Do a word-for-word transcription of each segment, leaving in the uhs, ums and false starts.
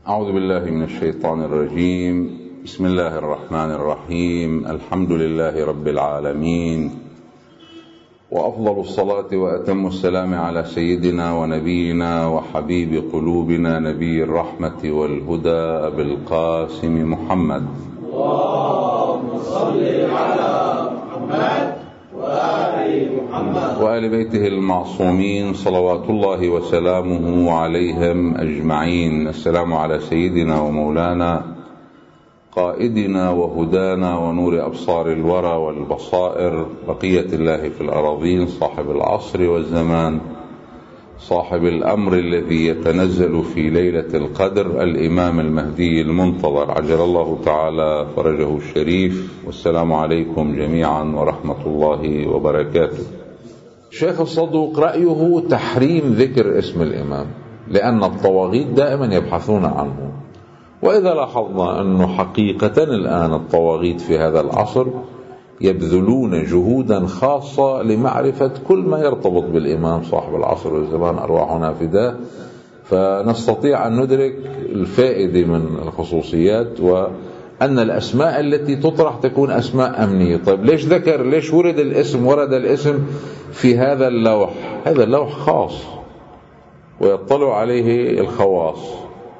أعوذ بالله من الشيطان الرجيم. بسم الله الرحمن الرحيم. الحمد لله رب العالمين، وأفضل الصلاة وأتم السلام على سيدنا ونبينا وحبيب قلوبنا نبي الرحمة والهدى أبي القاسم محمد. اللهم صل على محمد وآل محمد وآل بيته المعصومين صلوات الله وسلامه عليهم أجمعين. السلام على سيدنا ومولانا قائدنا وهدانا ونور أبصار الورى والبصائر، بقية الله في الأراضين، صاحب العصر والزمان، صاحب الأمر الذي يتنزل في ليلة القدر، الإمام المهدي المنتظر عجل الله تعالى فرجه الشريف. والسلام عليكم جميعا ورحمة الله وبركاته. شيخ الصدوق رأيه تحريم ذكر اسم الإمام، لأن الطواغيت دائما يبحثون عنه. وإذا لاحظنا أنه حقيقة الآن الطواغيت في هذا العصر يبذلون جهودا خاصة لمعرفة كل ما يرتبط بالإمام صاحب العصر والزمان، أرواحنا فداه، فنستطيع أن ندرك الفائدة من الخصوصيات، وأن الأسماء التي تطرح تكون أسماء أمنية. طيب ليش ذكر ليش ورد الاسم ورد الاسم في هذا اللوح؟ هذا اللوح خاص ويطلع عليه الخواص،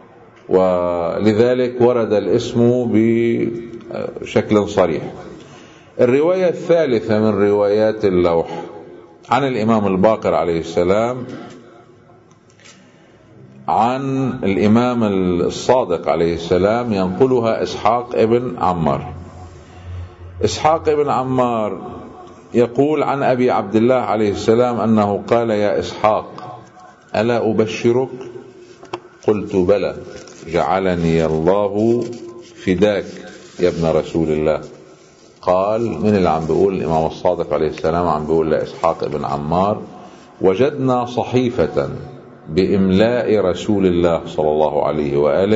ولذلك ورد الاسم بشكل صريح. الرواية الثالثة من روايات اللوح عن الإمام الباقر عليه السلام عن الإمام الصادق عليه السلام، ينقلها إسحاق ابن عمار. إسحاق ابن عمار يقول عن أبي عبد الله عليه السلام أنه قال: يا إسحاق، ألا أبشرك؟ قلت: بلى، جعلني الله فداك يا ابن رسول الله. قال: من اللي عم بيقول؟ الإمام الصادق عليه السلام عم بيقول لإسحاق ابن عمار: وجدنا صحيفة بإملاء رسول الله صلى الله عليه وآله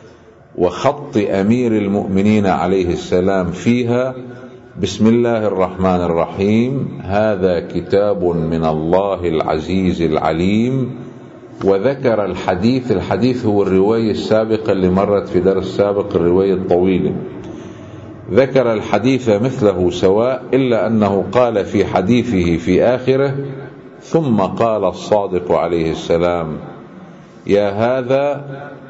وخط أمير المؤمنين عليه السلام فيها: بسم الله الرحمن الرحيم، هذا كتاب من الله العزيز العليم. وذكر الحديث. الحديث هو الرواية السابقة اللي مرت في درس سابق، الرواية الطويلة. ذكر الحديث مثله سواء، إلا أنه قال في حديثه في آخره: ثم قال الصادق عليه السلام: يا هذا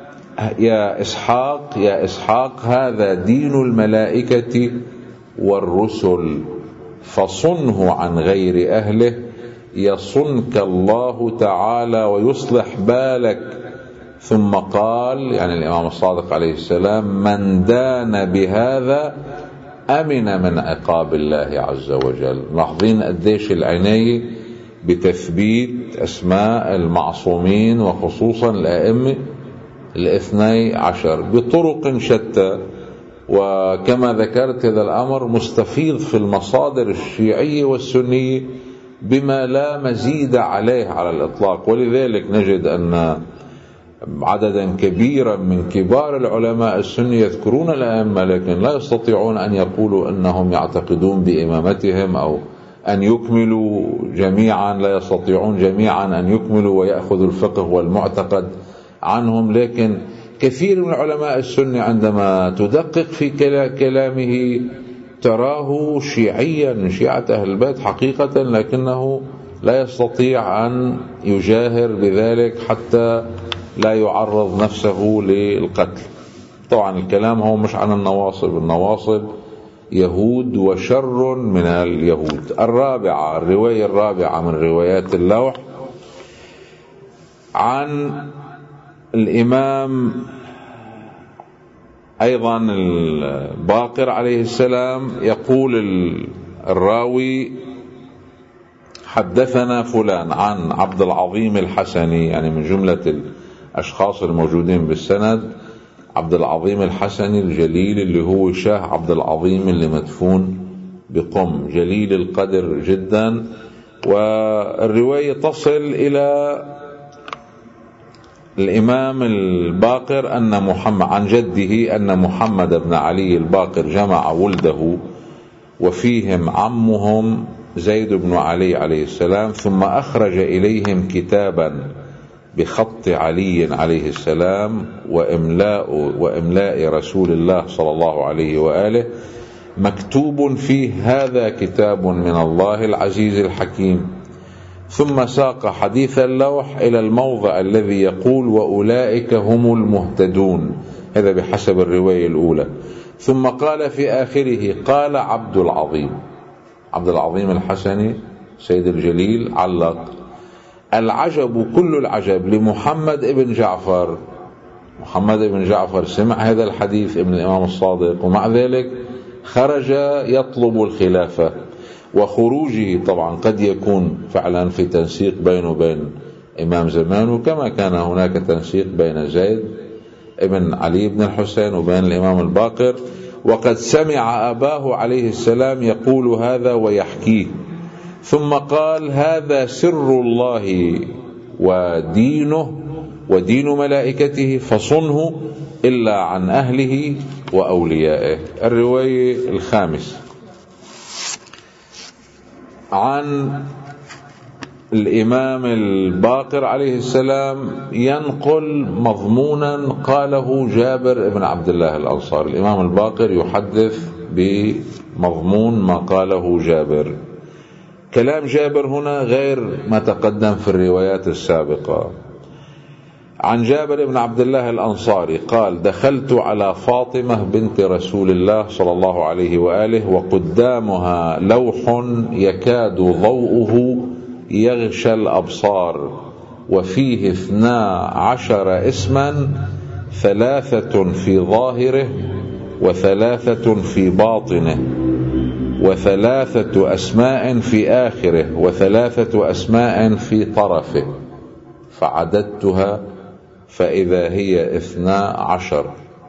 يا إسحاق يا إسحاق هذا دين الملائكة والرسل، فصنه عن غير أهله يصنك الله تعالى ويصلح بالك. ثم قال، يعني الإمام الصادق عليه السلام: من دان بهذا أمن من عقاب الله عز وجل. لاحظين قديش العناية بتثبيت أسماء المعصومين، وخصوصا الأئمة الاثني عشر بطرق شتى. وكما ذكرت هذا الأمر مستفيض في المصادر الشيعية والسنية بما لا مزيد عليه على الإطلاق. ولذلك نجد أن عددا كبيرا من كبار العلماء السنة يذكرون الأئمة، لكن لا يستطيعون أن يقولوا أنهم يعتقدون بإمامتهم، أو أن يكملوا جميعا، لا يستطيعون جميعا أن يكملوا ويأخذوا الفقه والمعتقد عنهم. لكن كثير من علماء السنة عندما تدقق في كلامه تراه شيعيا من شيعة أهل البيت حقيقة، لكنه لا يستطيع أن يجاهر بذلك حتى لا يعرض نفسه للقتل. طبعا الكلام هو مش عن النواصب، النواصب يهود وشر من اليهود. الرابعة، الرواية الرابعة من روايات اللوح عن الإمام أيضا الباقر عليه السلام، يقول الراوي: حدثنا فلان عن عبد العظيم الحسني، يعني من جملة الأشخاص الموجودين بالسند عبد العظيم الحسني الجليل، اللي هو شاه عبد العظيم اللي مدفون بقم، جليل القدر جدا. والرواية تصل إلى الإمام الباقر أن محمد عن جده أن محمد بن علي الباقر جمع ولده وفيهم عمهم زيد بن علي عليه السلام، ثم أخرج إليهم كتابا بخط علي عليه السلام وإملاء, وإملاء رسول الله صلى الله عليه وآله، مكتوب فيه: هذا كتاب من الله العزيز الحكيم. ثم ساق حديث اللوح إلى الموضع الذي يقول: وأولئك هم المهتدون، هذا بحسب الرواية الأولى. ثم قال في آخره: قال عبد العظيم، عبد العظيم الحسني سيد الجليل علق: العجب كل العجب لمحمد ابن جعفر. محمد ابن جعفر سمع هذا الحديث ابن الإمام الصادق، ومع ذلك خرج يطلب الخلافة. وخروجه طبعا قد يكون فعلا في تنسيق بينه وبين إمام زمانه، كما كان هناك تنسيق بين زيد ابن علي بن الحسين وبين الإمام الباقر، وقد سمع أباه عليه السلام يقول هذا ويحكيه. ثم قال: هذا سر الله ودينه ودين ملائكته، فصنه إلا عن أهله وأوليائه. الرواية الخامس عن الإمام الباقر عليه السلام، ينقل مضمونا قاله جابر بن عبد الله الأنصاري. الإمام الباقر يحدث بمضمون ما قاله جابر. كلام جابر هنا غير ما تقدم في الروايات السابقة. عن جابر بن عبد الله الأنصاري قال: دخلت على فاطمة بنت رسول الله صلى الله عليه وآله وقدامها لوح يكاد ضوءه يغشى الأبصار، وفيه اثنا عشر اسما، ثلاثة في ظاهره وثلاثة في باطنه، وثلاثة أسماء في آخره، وثلاثة أسماء في طرفه، فعددتها فإذا هي اثنا عشر.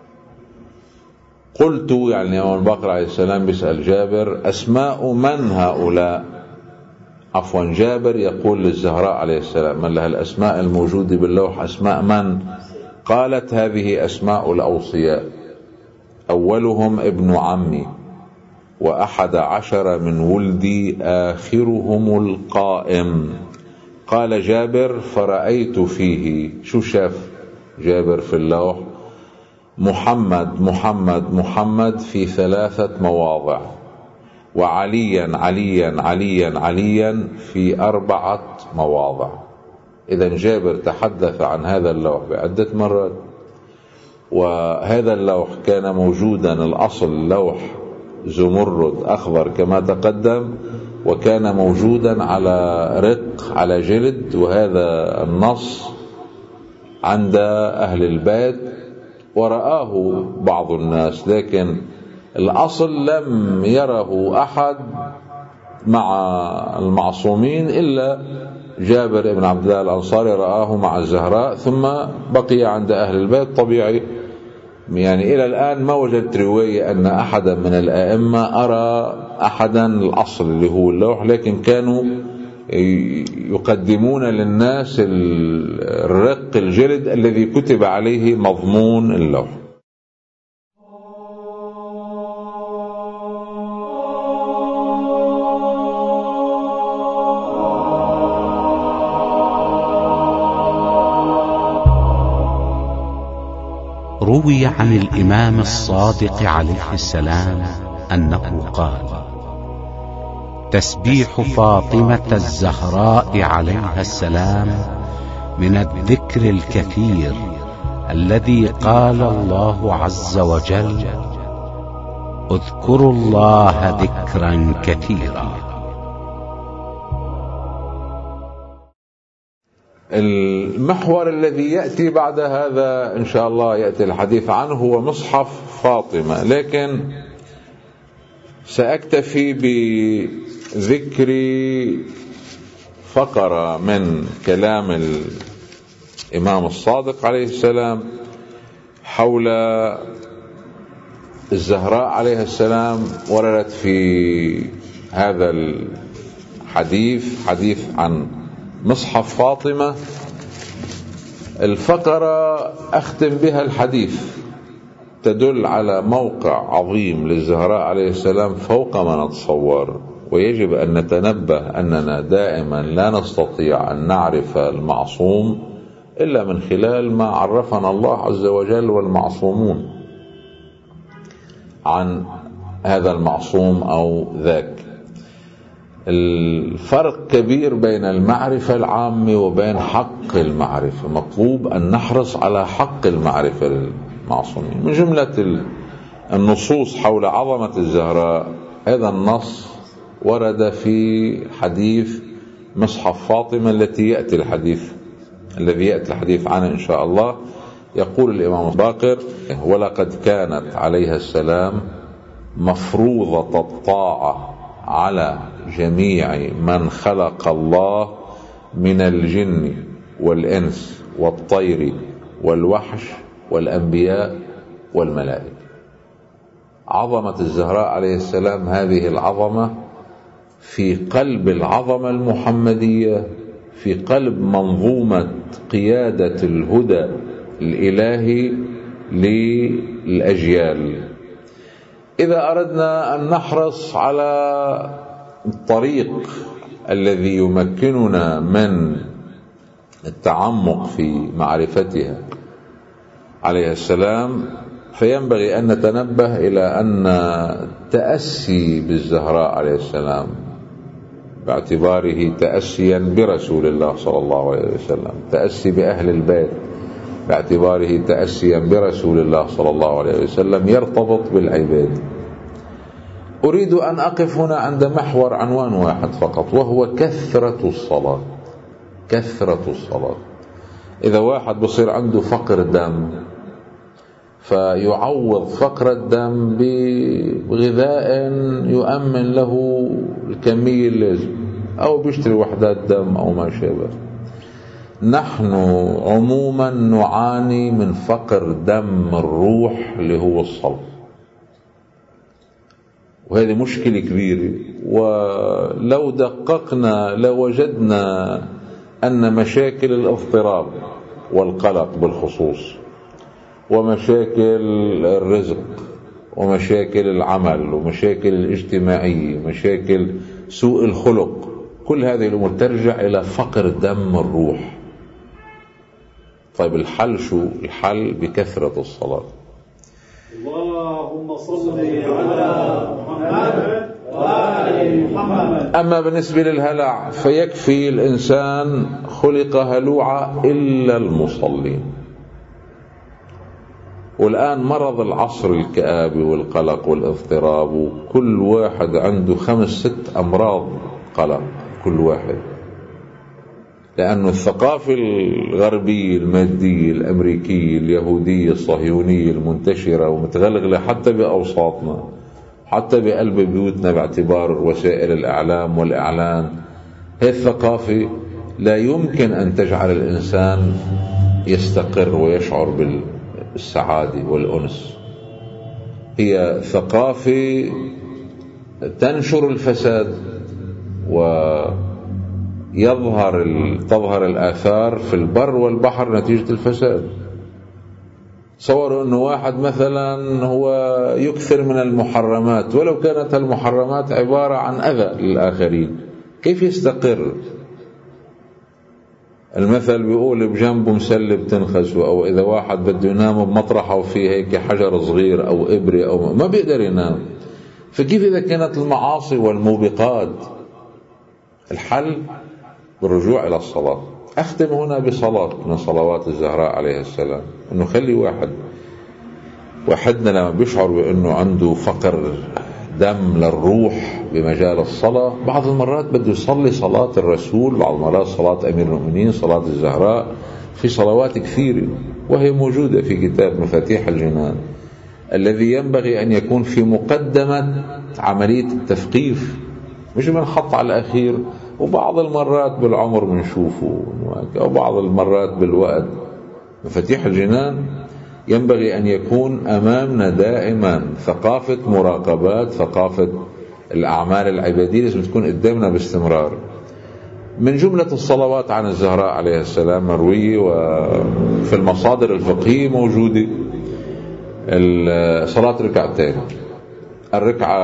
قلت، يعني يوم الباقر عليه السلام بيسأل جابر: أسماء من هؤلاء؟ عفوا، جابر يقول للزهراء عليه السلام: من لها الأسماء الموجودة باللوح أسماء من؟ قالت: هذه أسماء الأوصياء، أولهم ابن عمي، وأحد عشر من ولدي، آخرهم القائم. قال جابر: فرأيت فيه، شو شاف جابر في اللوح؟ محمد محمد محمد في ثلاثة مواضع، وعليا عليا عليا عليا في أربعة مواضع. إذن جابر تحدث عن هذا اللوح بعدة مرات. وهذا اللوح كان موجودا، الأصل لوح زمرد أخضر كما تقدم، وكان موجودا على رق على جلد، وهذا النص عند أهل البيت ورآه بعض الناس، لكن الأصل لم يره أحد مع المعصومين إلا جابر بن عبد الله الأنصاري رآه مع الزهراء، ثم بقي عند أهل البيت. طبيعي يعني إلى الآن ما وجدت رواية أن أحدا من الآئمة أرى أحدا الأصل اللي هو اللوح، لكن كانوا يقدمون للناس الرق الجلد الذي كتب عليه مضمون اللوح. روي عن الإمام الصادق عليه السلام أنه قال: تسبيح فاطمة الزهراء عليها السلام من الذكر الكثير الذي قال الله عز وجل: اذكروا الله ذكرا كثيرا. المحور الذي يأتي بعد هذا إن شاء الله يأتي الحديث عنه هو مصحف فاطمة، لكن سأكتفي بذكر فقرة من كلام الإمام الصادق عليه السلام حول الزهراء عليه السلام. وردت في هذا الحديث حديث عن مصحف فاطمة. الفقرة أختم بها الحديث تدل على موقع عظيم للزهراء عليه السلام فوق ما نتصور، ويجب أن نتنبه أننا دائما لا نستطيع أن نعرف المعصوم إلا من خلال ما عرفنا الله عز وجل والمعصومون عن هذا المعصوم أو ذاك. الفرق كبير بين المعرفة العامة وبين حق المعرفة. مطلوب أن نحرص على حق المعرفة للمعصومين. من جملة النصوص حول عظمة الزهراء هذا النص ورد في حديث مصحف فاطمة التي يأتي الحديث الذي يأتي الحديث عنه إن شاء الله. يقول الإمام الباقر: ولقد كانت عليها السلام مفروضة الطاعة على جميع من خلق الله من الجن والإنس والطير والوحش والأنبياء والملائكة. عظمة الزهراء عليه السلام هذه العظمة في قلب العظمة المحمدية، في قلب منظومة قيادة الهدى الإلهي للأجيال. إذا أردنا أن نحرص على الطريق الذي يمكننا من التعمق في معرفتها عليه السلام، فينبغي أن نتنبه إلى أن التأسي بالزهراء عليه السلام باعتباره تأسيا برسول الله صلى الله عليه وسلم، تأسي بأهل البيت باعتباره تأسيا برسول الله صلى الله عليه وسلم، يرتبط بالعباد. أريد أن أقف هنا عند محور عنوان واحد فقط، وهو كثرة الصلاة. كثرة الصلاة. إذا واحد بصير عنده فقر دم فيعوض فقر الدم بغذاء يؤمن له الكمية اللازمة، أو بيشتري وحدات دم أو ما شابه. نحن عموما نعاني من فقر دم الروح اللي هو الصلاة، وهذه مشكلة كبيرة. ولو دققنا لوجدنا أن مشاكل الاضطراب والقلق بالخصوص، ومشاكل الرزق، ومشاكل العمل، ومشاكل الاجتماعية، مشاكل سوء الخلق، كل هذه الأمور ترجع إلى فقر دم الروح. طيب الحل شو؟ الحل بكثرة الصلاة. اللهم صل على محمد وآل محمد. أما بالنسبة للهلع فيكفي الإنسان خلق هلوعا إلا المصلين. والآن مرض العصر الكآبة والقلق والاضطراب، وكل واحد عنده خمس ست أمراض قلق كل واحد، لأن الثقافة الغربية المادية الأمريكية اليهودية الصهيونية المنتشرة ومتغلغلة حتى بأوساطنا، حتى بقلب بيوتنا باعتبار وسائل الإعلام والإعلان. هذه الثقافة لا يمكن أن تجعل الإنسان يستقر ويشعر بالسعادة والأنس. هي ثقافة تنشر الفساد، ويظهر تظهر الآثار في البر والبحر نتيجة الفساد. تصوروا أنه واحد مثلا هو يكثر من المحرمات، ولو كانت المحرمات عبارة عن أذى للآخرين، كيف يستقر؟ المثل بيقول بجنبه مسلة بتنخسه، أو إذا واحد بده ينام بمطرحه وفيه هيك حجر صغير أو إبرة أو ما بيقدر ينام. فكيف إذا كانت المعاصي والموبقات؟ الحل بالرجوع إلى الصلاة. أختم هنا بصلاة من صلوات الزهراء عليه السلام، أنه خلي واحد واحدنا لما بيشعر بأنه عنده فقر دم للروح بمجال الصلاة، بعض المرات بده يصلي صلاة الرسول، بعض المرات صلاة أمير المؤمنين، صلاة الزهراء، في صلوات كثيرة وهي موجودة في كتاب مفاتيح الجنان الذي ينبغي أن يكون في مقدمة عملية التثقيف، مش بنحط على الأخير. وبعض المرات بالعمر بنشوفه، أو بعض المرات بالوقت. مفاتيح الجنان ينبغي أن يكون أمامنا دائما ثقافة مراقبات، ثقافة الأعمال العبادية لازم تكون قدامنا باستمرار. من جملة الصلوات عن الزهراء عليه السلام مروية وفي المصادر الفقهية موجودة صلاة ركعتين. الركعة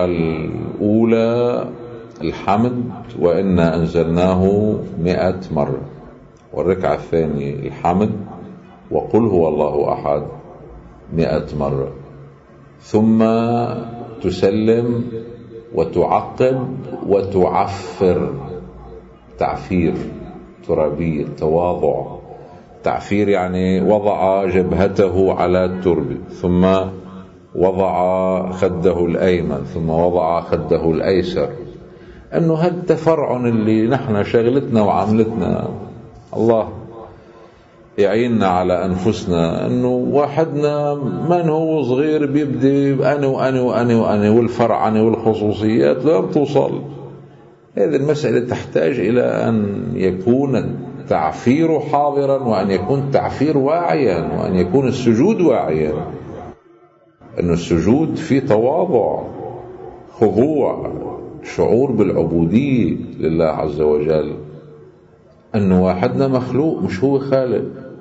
الأولى الحمد وإنا أنزلناه مئة مرة، والركعة الثانية الحمد وقل هو الله أحد مئة مرة، ثم تسلم وتعقب وتعفر، تعفير ترابية، تواضع. تعفير يعني وضع جبهته على التربة، ثم وضع خده الأيمن، ثم وضع خده الأيسر. أنه هذا تفرعن اللي نحن شغلتنا وعملتنا. الله يعيننا على أنفسنا. أنه واحدنا من هو صغير بيبدي أنا وأنا وأنا وأنا والفرعنة والخصوصيات لا بتوصل. هذه المسألة تحتاج إلى أن يكون التعفير حاضرا، وأن يكون التعفير واعيا، وأن يكون السجود واعيا. أن السجود في تواضع، خضوع، شعور بالعبودية لله عز وجل. أن واحدنا مخلوق مش هو خالق.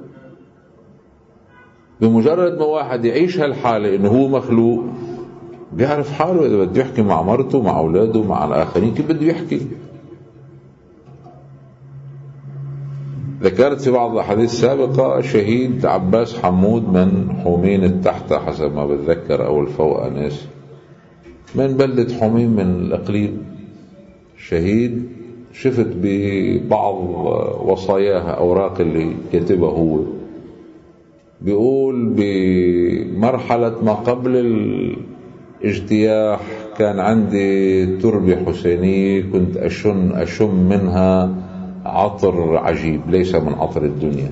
بمجرد ما واحد يعيش هالحالة أنه هو مخلوق بيعرف حاله إذا بده يحكي مع مرته مع أولاده مع الآخرين كيف بده يحكي. ذكرت في بعض الأحاديث السابقة شهيد عباس حمود من حمين التحتة حسب ما بتذكر أو الفوق ناس، من بلدة حمين من الإقليم. شهيد شفت ببعض وصاياها أوراق اللي كتبها هو، بيقول بمرحلة ما قبل الاجتياح كان عندي تربة حسينية كنت أشم, أشم منها عطر عجيب ليس من عطر الدنيا،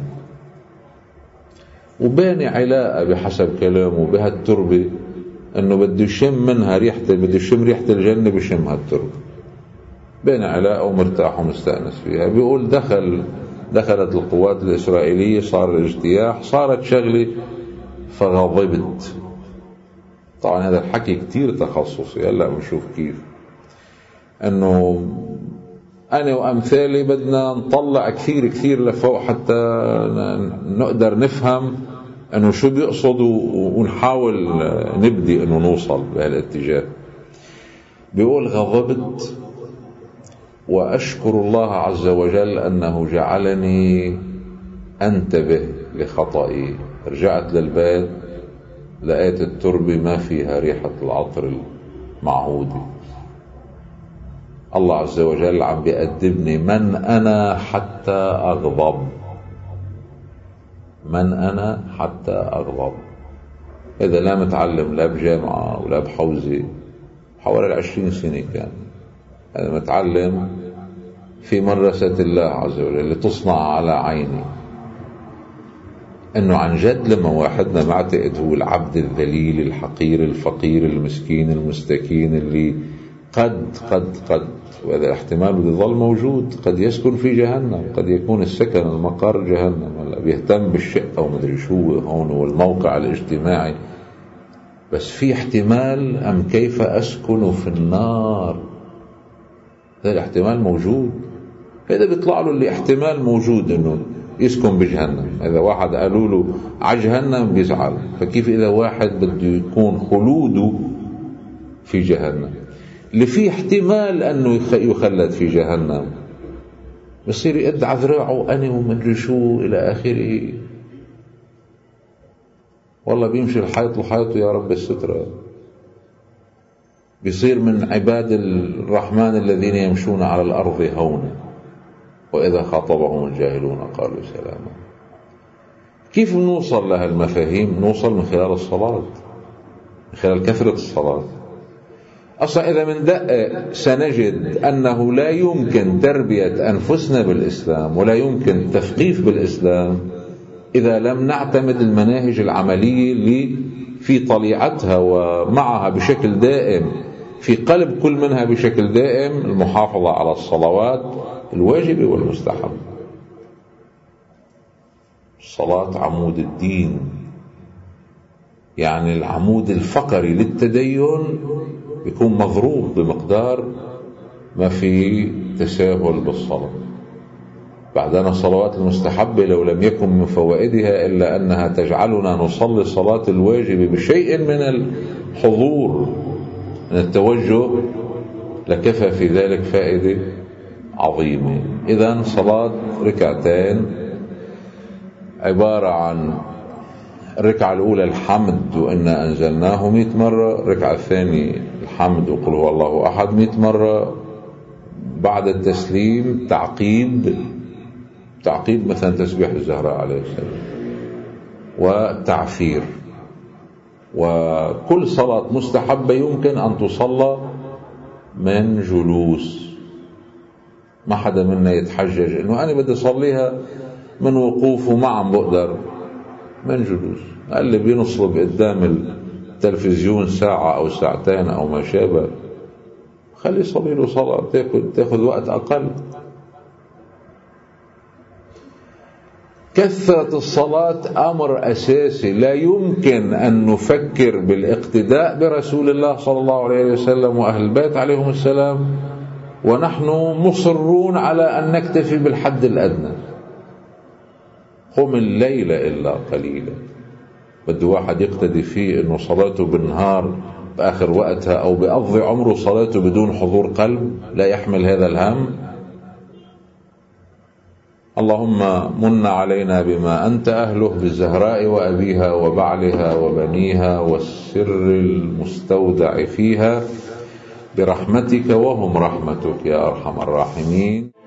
وباني علاقة بحسب كلامه بهالتربة أنه بده يشم منها ريحة، بده يشم ريحة الجنة بشم هالتربة، بين علاقة ومرتاح ومستأنس فيها. بيقول دخل دخلت القوات الإسرائيلية، صار الاجتياح، صارت شغلة فغضبت. طبعا هذا الحكي كتير تخصصي، هلا بنشوف كيف أنه أنا وأمثالي بدنا نطلع كثير كثير لفوق حتى نقدر نفهم أنه شو بيقصد ونحاول نبدي أنه نوصل بهالاتجاه. بيقول غضبت وأشكر الله عز وجل أنه جعلني أنتبه لخطئي. رجعت للبيت لقيت التربة ما فيها ريحة العطر المعهودة. الله عز وجل عم بيأدبني. من أنا حتى أغضب؟ من أنا حتى أغضب؟ إذا لا متعلم لا بجامعة ولا بحوزة، حوالي العشرين سنة كان أنا متعلم في مدرسة الله عز وجل اللي تصنع على عيني. أنه عن جد لما واحدنا معتقد هو العبد الذليل الحقير الفقير المسكين المستكين اللي قد قد قد وهذا الاحتمال بده يظل موجود، قد يسكن في جهنم، قد يكون السكن المقر جهنم، ولا بيهتم بالشقة ومدري شو هون والموقع الاجتماعي، بس في احتمال أم كيف أسكن في النار. هذا الاحتمال موجود. هذا بيطلع له اللي احتمال موجود انه يسكن بجهنم. اذا واحد قالوا له على جهنم بيزعل، فكيف اذا واحد بده يكون خلوده في جهنم اللي فيه احتمال انه يخلد في جهنم، بصير يقطع ذراعه انا ومدري شو الى اخره. والله بيمشي الحيط لحيطه يا رب السترة. بيصير من عباد الرحمن الذين يمشون على الأرض هونا وإذا خاطبهم الجاهلون قالوا سلاما. كيف نوصل لها المفاهيم؟ نوصل من خلال الصلاة، من خلال كثرة الصلاة. أصلا إذا من دقق سنجد أنه لا يمكن تربية أنفسنا بالإسلام ولا يمكن تثقيف بالإسلام إذا لم نعتمد المناهج العملية اللي في طليعتها ومعها بشكل دائم في قلب كل منها بشكل دائم المحافظة على الصلوات الواجبة والمستحب. الصلاة عمود الدين، يعني العمود الفقري للتدين يكون مضروب بمقدار ما في تساهل بالصلاة. بعدنا الصلوات المستحبة لو لم يكن من فوائدها إلا أنها تجعلنا نصلي الصلاة الواجبة بشيء من الحضور من التوجه لكفى في ذلك فائدة عظيمة. إذن صلاة ركعتين عبارة عن الركعة الأولى الحمد وإنا أنزلناه مئة مرة، الركعة الثانية الحمد وقل هو الله أحد مئة مرة، بعد التسليم تعقيب تعقيب مثلا تسبيح الزهراء عليه السلام وتعفير. وكل صلاة مستحبة يمكن أن تصلى من جلوس، ما حدا منا يتحجج إنه أنا بدي أصليها من وقوف وما عم بقدر، من جلوس. اللي بينصب قدام التلفزيون ساعة أو ساعتين أو ما شابه خلي يصلي له صلاة تاخذ تاخذ وقت أقل. كثرة الصلاة أمر أساسي، لا يمكن أن نفكر بالاقتداء برسول الله صلى الله عليه وسلم وأهل البيت عليهم السلام ونحن مصرون على أن نكتفي بالحد الأدنى. قم الليل إلا قليلا، بده واحد يقتدي فيه أنه صلاته بالنهار بآخر وقتها أو بقضي عمره صلاته بدون حضور قلب، لا يحمل هذا الهم. اللهم من علينا بما أنت أهله بالزهراء وأبيها وبعلها وبنيها والسر المستودع فيها برحمتك وهم رحمتك يا أرحم الراحمين.